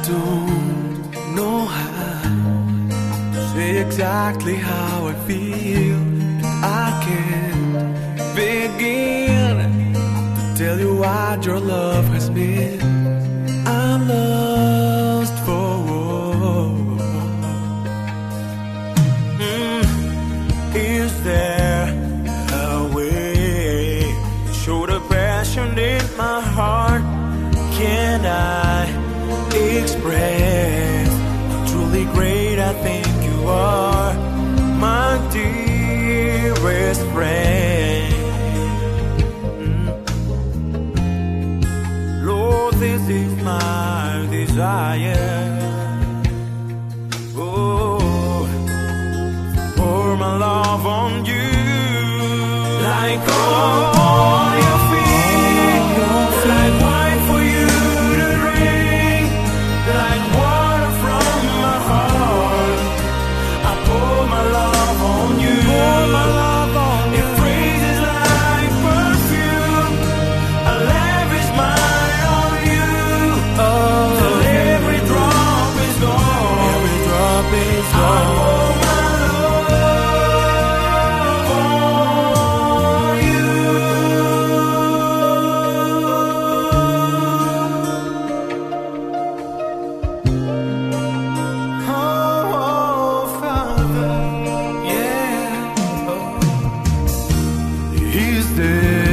don't know how to say exactly how I feel. I can't begin to tell you what your love has been. I'm lost for Is there a way to show the passion in my heart? Can I express how truly great I think you are, my dearest friend? Lord, this is my desire. Oh, pour my love on you like all your feet, like wine for you to drink, like water from my heart. I pour my love on you. Your praises like perfume. I lavish mine on you till every drop is gone. Every drop is gone. I pour my love on you. Oh, Father, yeah. Is there